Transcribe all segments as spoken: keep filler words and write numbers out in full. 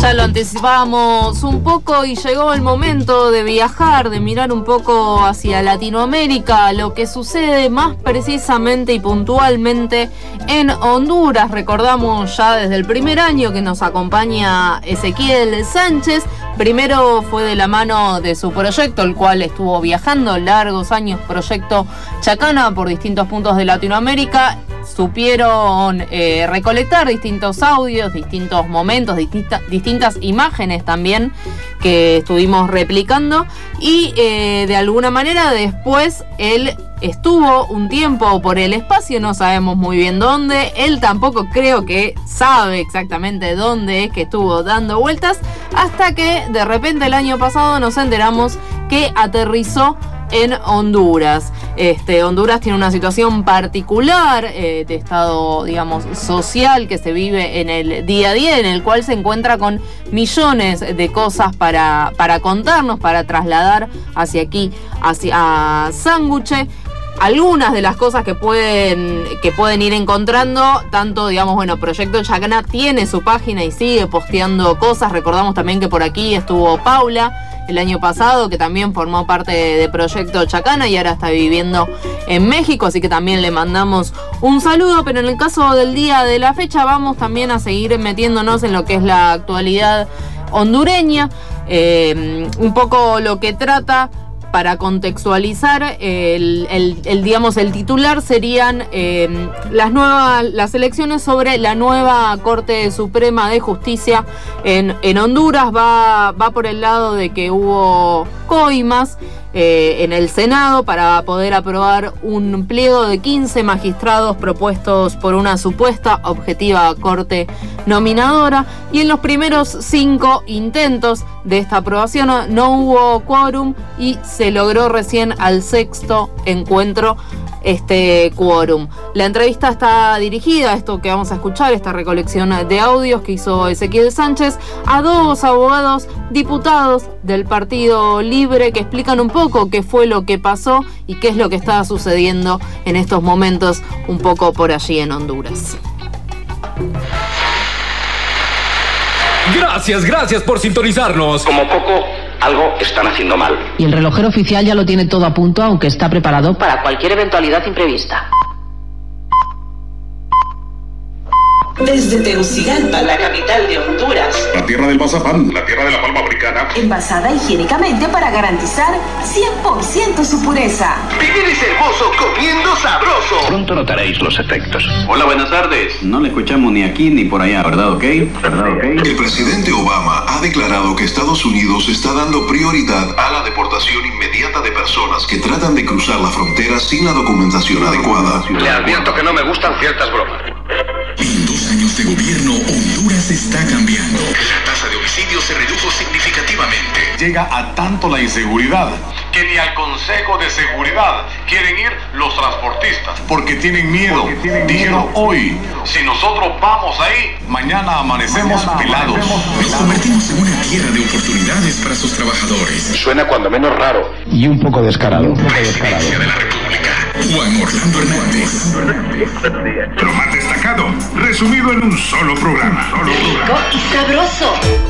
Ya lo anticipábamos un poco y llegó el momento de viajar, de mirar un poco hacia Latinoamérica, lo que sucede más precisamente y puntualmente en Honduras. Recordamos ya desde el primer año que nos acompaña Ezequiel Sánchez. Primero fue de la mano de su proyecto, el cual estuvo viajando largos años, Proyecto Chacana, por distintos puntos de Latinoamérica. Supieron eh, recolectar distintos audios, distintos momentos, distinta, distintas imágenes también que estuvimos replicando y eh, de alguna manera después él estuvo un tiempo por el espacio, no sabemos muy bien dónde, él tampoco creo que sabe exactamente dónde es que estuvo dando vueltas, hasta que de repente el año pasado nos enteramos que aterrizó en Honduras. Este, Honduras tiene una situación particular eh, de estado, digamos, social que se vive en el día a día, en el cual se encuentra con millones de cosas para, para contarnos, para trasladar hacia aquí, hacia Sanguche. Algunas de las cosas que pueden, que pueden ir encontrando, tanto, digamos, bueno, Proyecto Chacana tiene su página y sigue posteando cosas. Recordamos también que por aquí estuvo Paula el año pasado, que también formó parte de, de Proyecto Chacana y ahora está viviendo en México, así que también le mandamos un saludo. Pero en el caso del día de la fecha vamos también a seguir metiéndonos en lo que es la actualidad hondureña, eh, un poco lo que trata. Para contextualizar, el, el, el, digamos, el titular serían eh, las nuevas las elecciones sobre la nueva Corte Suprema de Justicia en, en Honduras. Va, va por el lado de que hubo coimas eh, en el Senado para poder aprobar un pliego de quince magistrados propuestos por una supuesta objetiva Corte nominadora, y en los primeros cinco intentos de esta aprobación no, no hubo quórum y se logró recién al sexto encuentro este quórum. La entrevista está dirigida, esto que vamos a escuchar, esta recolección de audios que hizo Ezequiel Sánchez, a dos abogados diputados del Partido Libre que explican un poco qué fue lo que pasó y qué es lo que está sucediendo en estos momentos un poco por allí en Honduras. Gracias, gracias por sintonizarnos. Como poco, algo están haciendo mal. Y el relojero oficial ya lo tiene todo a punto, aunque está preparado para cualquier eventualidad imprevista. Desde Tegucigalpa, la capital de Honduras. La tierra del mazapán, la tierra de la palma africana. Envasada higiénicamente para garantizar cien por ciento su pureza. Vivir es hermoso comiendo sabroso. Pronto notaréis los efectos. Hola, buenas tardes. No le escuchamos ni aquí ni por allá, ¿verdad? ¿Ok? ¿Verdad? ¿Ok? El presidente Obama ha declarado que Estados Unidos está dando prioridad a la deportación inmediata de personas que tratan de cruzar la frontera sin la documentación adecuada. Le advierto que no me gustan ciertas bromas. En dos años de gobierno, Honduras está cambiando. La tasa de homicidios se redujo significativamente. Llega a tanto la inseguridad que ni al Consejo de Seguridad quieren ir los transportistas porque tienen miedo. Porque tienen miedo hoy. Si nosotros vamos ahí, mañana amanecemos mañana pelados. Amanecemos Nos convertimos en una tierra de oportunidades para sus trabajadores. Suena cuando menos raro. Y un poco descarado. Un poco Presidencia de la República. Juan Orlando Hernández. Lo más destacado, resumido en un solo programa. Solo Rico programa. y sabroso.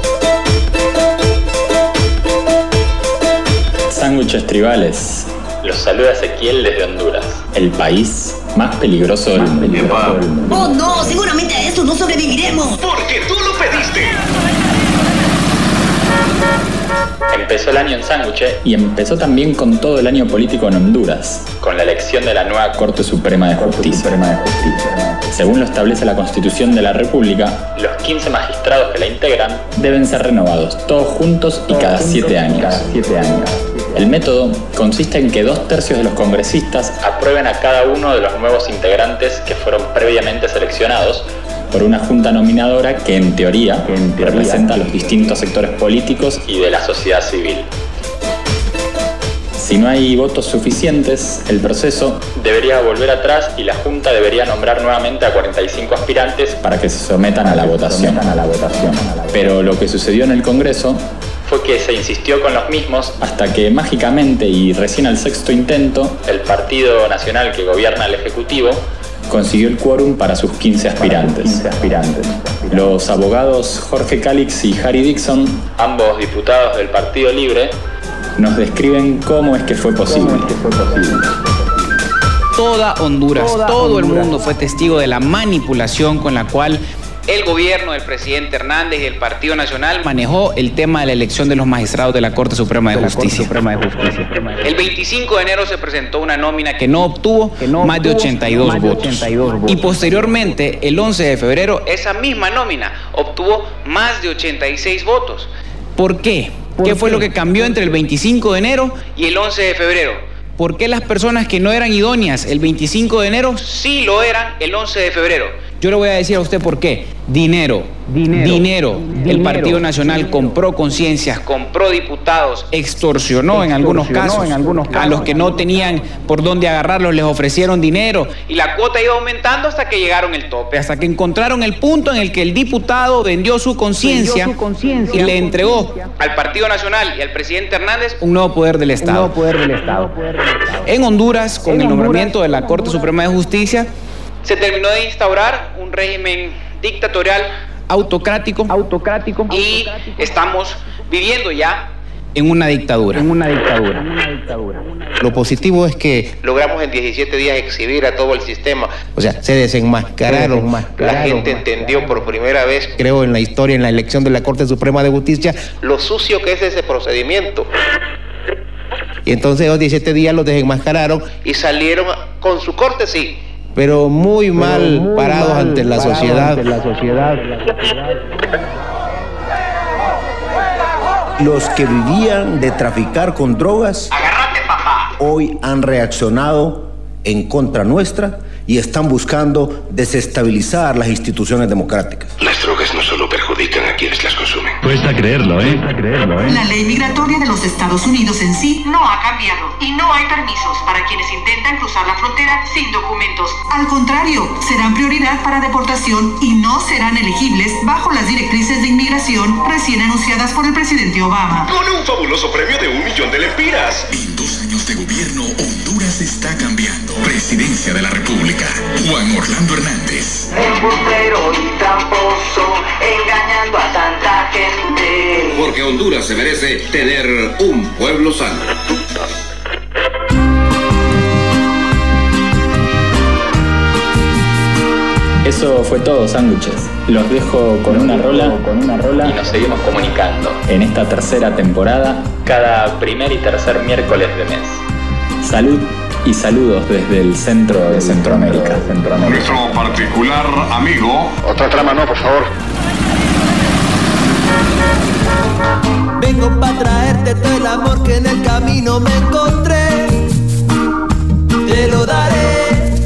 Sándwiches tribales. Los saluda Ezequiel desde Honduras, el país más peligroso del mundo. Oh no, seguramente a eso no sobreviviremos. Porque tú lo pediste. Empezó el año en Sanguche y empezó también con todo el año político en Honduras, con la elección de la nueva Corte Suprema de Justicia. Según lo establece la Constitución de la República, los quince magistrados que la integran deben ser renovados, todos juntos y cada siete años. El método consiste en que dos tercios de los congresistas aprueben a cada uno de los nuevos integrantes que fueron previamente seleccionados por una junta nominadora que en teoría, que en teoría representa a los distintos sectores políticos y de la sociedad civil. Si no hay votos suficientes, el proceso debería volver atrás y la Junta debería nombrar nuevamente a cuarenta y cinco aspirantes para que se sometan a la votación. Pero lo que sucedió en el Congreso fue que se insistió con los mismos hasta que mágicamente y recién al sexto intento, el Partido Nacional que gobierna el Ejecutivo consiguió el quórum para sus quince aspirantes. Los abogados Jorge Calix y Harry Dixon, ambos diputados del Partido Libre, nos describen cómo es que fue posible. Toda Honduras, Toda todo Honduras. el mundo fue testigo de la manipulación con la cual el gobierno del presidente Hernández y el Partido Nacional manejó el tema de la elección de los magistrados de la Corte Suprema de Justicia. El veinticinco de enero se presentó una nómina que no obtuvo que no más de ochenta y dos votos. Y posteriormente, el once de febrero, esa misma nómina obtuvo más de ochenta y seis votos. ¿Por qué? ¿Por ¿Qué, ¿Qué fue lo que cambió entre el veinticinco de enero y el once de febrero? ¿Por qué las personas que no eran idóneas el veinticinco de enero sí lo eran el once de febrero? Yo le voy a decir a usted por qué. Dinero, dinero, dinero. dinero. El Partido Nacional dinero. compró conciencias, compró diputados, extorsionó, extorsionó, en, algunos casos, en algunos casos. A los que no tenían por dónde agarrarlos les ofrecieron dinero. Y la cuota iba aumentando hasta que llegaron el tope, hasta que encontraron el punto en el que el diputado vendió su conciencia y le entregó al Partido Nacional y al presidente Hernández un nuevo poder del Estado. Un nuevo poder del Estado. En Honduras, con en el nombramiento Honduras, de la Corte Suprema de Justicia, se terminó de instaurar un régimen dictatorial autocrático, autocrático y estamos viviendo ya en una dictadura. En una dictadura. En una dictadura. Lo positivo es que logramos en diecisiete días exhibir a todo el sistema. O sea, se desenmascararon. Se desenmascararon. La gente entendió por primera vez, creo, en la historia, en la elección de la Corte Suprema de Justicia, lo sucio que es ese procedimiento. Y entonces los diecisiete días los desenmascararon y salieron con su corte, sí. Pero muy pero mal muy parados mal ante, la parados sociedad. ante la sociedad. Los que vivían de traficar con drogas, agárrate, papá, hoy han reaccionado en contra nuestra y están buscando desestabilizar las instituciones democráticas. Las drogas no solo perjudican a quienes las consumen. Cuesta creerlo, ¿eh? Cuesta creerlo, ¿eh? La ley migratoria de los Estados Unidos en sí no ha cambiado y no hay permisos para quienes intentan cruzar la frontera sin documentos. Al contrario, serán prioridad para deportación y no serán elegibles bajo las directrices de inmigración recién anunciadas por el presidente Obama. Con un fabuloso premio de un millón de lempiras. En dos años de gobierno, Honduras está cambiando. Presidencia de la República. Juan Orlando Hernández. Embustero y tramposo, engañando a tanta gente. Porque Honduras se merece tener un pueblo sano. Eso fue todo, sándwiches. Los dejo con una rola, con una rola y nos seguimos comunicando en esta tercera temporada cada primer y tercer miércoles de mes. Salud y saludos desde el centro de Centroamérica. Centroamérica. Nuestro particular amigo. Otra trama no, por favor. Vengo para traerte todo el amor que en el camino me encontré. Te lo daré.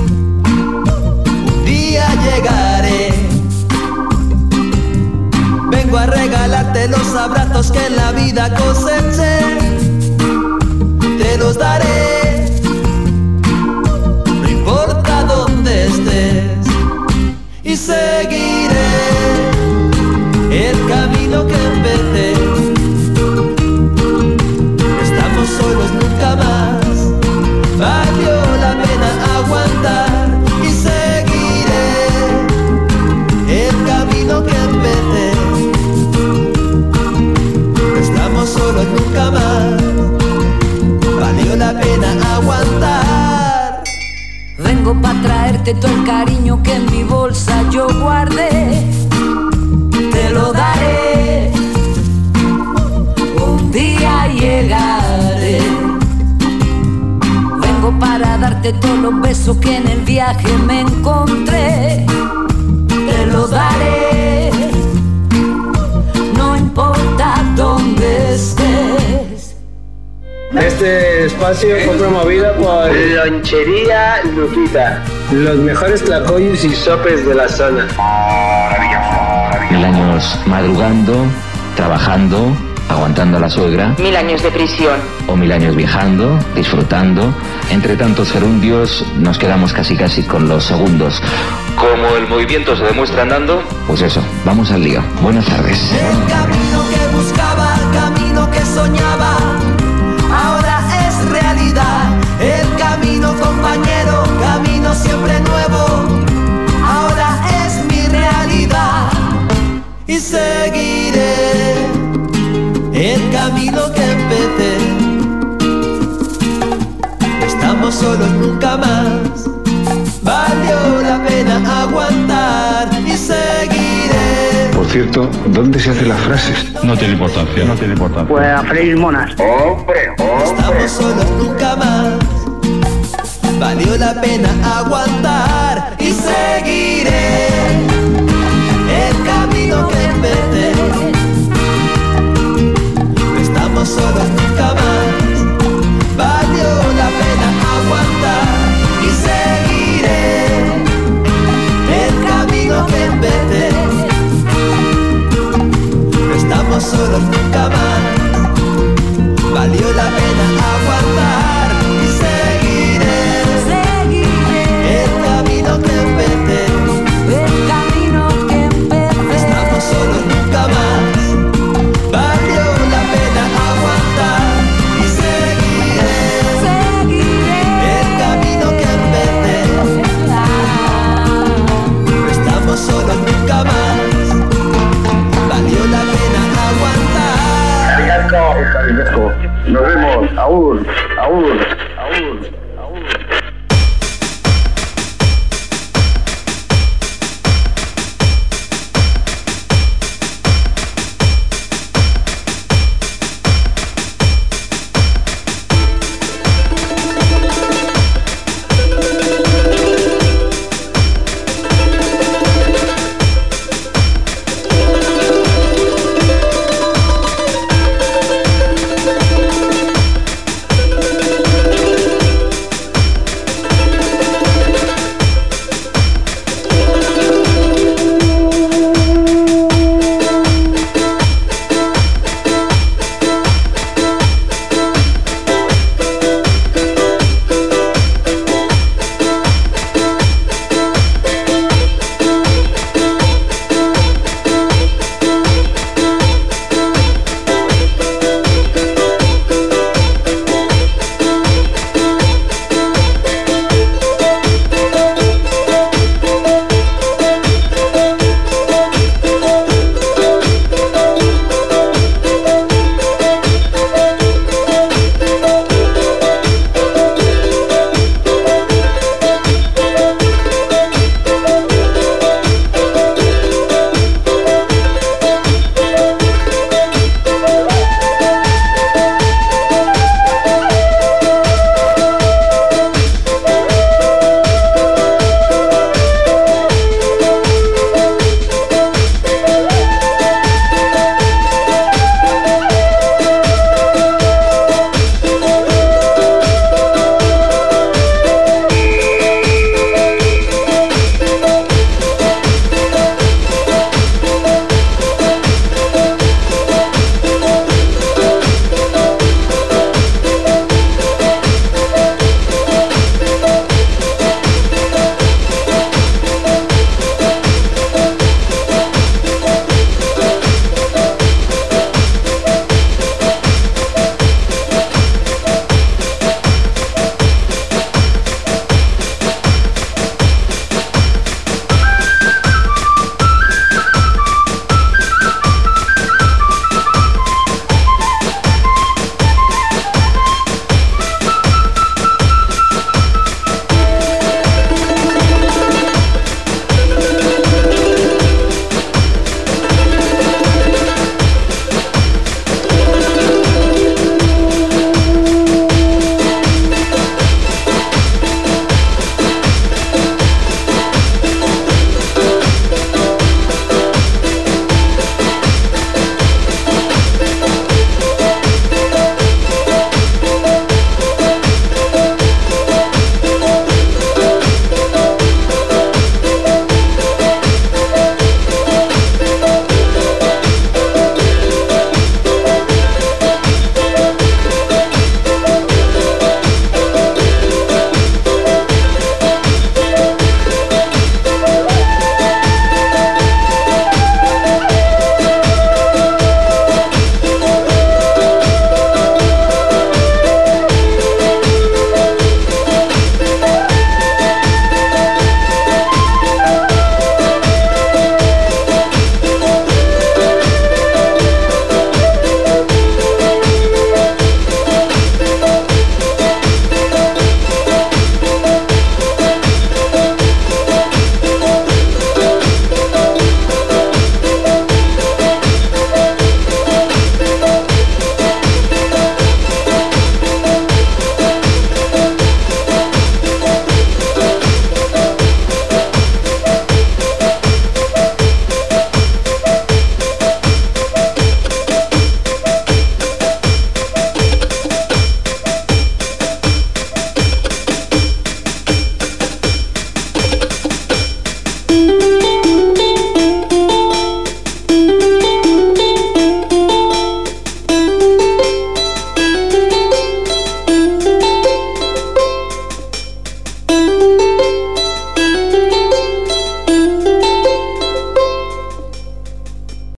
Un día llegaré. Vengo a regalarte los abrazos que en la vida coseché. Te los daré. Y seguiré el camino que empecé. Estamos solos nunca más. Valió la pena aguantar. Y seguiré el camino que empecé. Estamos solos nunca más. Valió la pena aguantar. Vengo pa' traerte todo el cariño que en mi bolsa yo guardé. Te lo daré. Un día llegaré. Vengo para darte todos los besos que en el viaje me encontré. Te lo daré. No importa dónde estés. Este espacio fue promovido por Lonchería Lupita, los mejores tlacoyos y sopes de la zona. Mil años madrugando, trabajando, aguantando a la suegra. Mil años de prisión. O mil años viajando, disfrutando. Entre tantos gerundios nos quedamos casi casi con los segundos. Como el movimiento se demuestra andando, pues eso, vamos al lío. Buenas tardes. El camino que buscaba, el camino que soñaba, ahora es realidad. El camino, compañero, camino siempre nuevo. y seguiré el camino que empecé. Estamos solos nunca más, valió la pena aguantar y seguiré. Por cierto, ¿dónde se hacen las frases? No tiene importancia. No tiene importancia. Pues a freír monas. ¡Hombre, hombre! Estamos solos nunca más, valió la pena aguantar y seguiré el camino que empecé. No estamos solos nunca más, valió la pena aguantar y seguiré el camino que empecé. No estamos solos nunca más, valió la pena aguantar y seguiré, seguiré el camino que empecé. El camino que empecé. Estamos solos nunca más, valió la pena aguantar y seguiré, seguiré el camino que empecé. No estamos solos nunca más, valió la pena aguantar. Nos vemos, aún, aún.